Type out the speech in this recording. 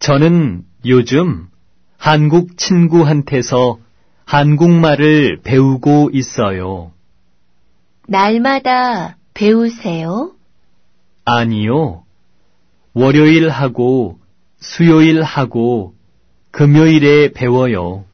저는 요즘 한국 친구한테서 한국말을 배우고 있어요. 날마다 배우세요? 아니요. 월요일하고 수요일하고 금요일에 배워요.